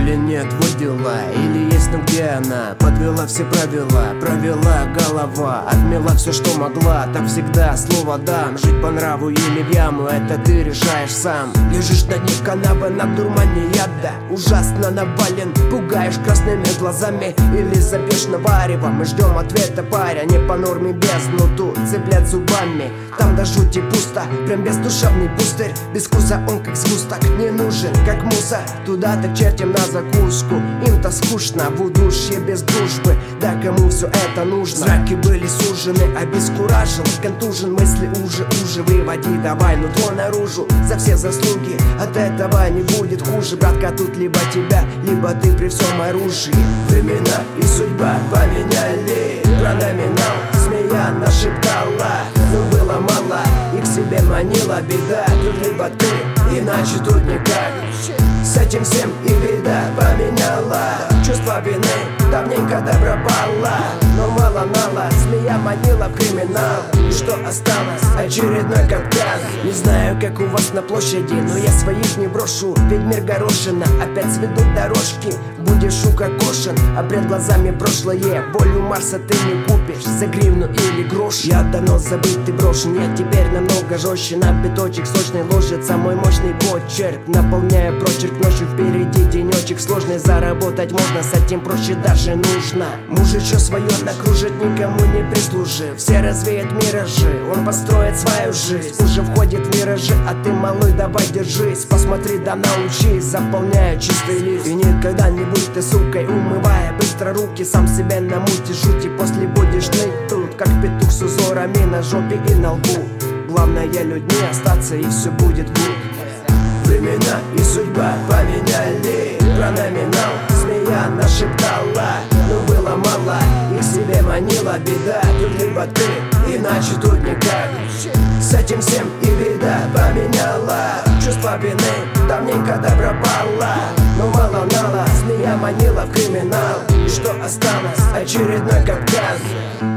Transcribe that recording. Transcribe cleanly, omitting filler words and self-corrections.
или нет, вот дела. Или есть, но где она? Подвела все правила, провела голова, отмела все, что могла. Так всегда, слово дам. Жить по нраву или в яму, это ты решаешь сам. Лежишь на дне канавы, на дурмане яда, ужасно навален, пугаешь красными глазами. Или забьешь на варево, мы ждем ответа, паря. Не по норме бездну тут цеплять зубами. Там до жути пусто, прям бездушевный пустырь. Без вкуса он как сгусток, не нужен, как мусор. Туда так чертим на закуску, им-то скучно в удушье без дружбы. Да кому все это нужно? Зраки были сужены, обескуражил, контужен, мысли уже выводи давай нутро наружу. За все заслуги от этого не будет хуже. Братка, тут либо тебя, либо ты при всем оружии. Времена и судьба поменяли, прономинал змея нашептала. Но было мало, и к себе манила беда. Тут либо ты, иначе тут никак. С этим всем и беда поменяла. Чувство вины давненько пропало. Но мало-мало змея манила в криминал. И что осталось? Очередной кавказ. Не знаю, как у вас на площади, но я своих не брошу. Ведь мир горошина, опять сведут дорожки. Будешь укокошен, а пред глазами прошлое. Волю Марса ты не купишь за гривну или грош. Я давно забыт и брошен, я теперь намного жестче. На биточек сочный ложится мой мощный почерк, наполняя прочерк ночью впереди денечек сложный. Заработать можно, с этим проще даже нужно. Мужичье свое накружит, никому не прислужив. Все развеет миражи, он построит свою жизнь. Уже входит в миражи, а ты, малой, давай держись. Посмотри да научись, заполняя чистый лист. И никогда не будь ты сукой, умывая быстро руки. Сам себе намути жути, после будешь ныть тут, как петух с узорами на жопе и на лбу. Главное людьми остаться, и все будет good. Времена и судьба поменяли, прономинал змея нашептала. Но было мало, их себе манила беда. Тут либо ты, иначе тут никак. С этим всем и беда поменяла. Чувство вины давненько пропало. Но мало-мало змея манила в криминал. И что осталось? Очередной кавказ.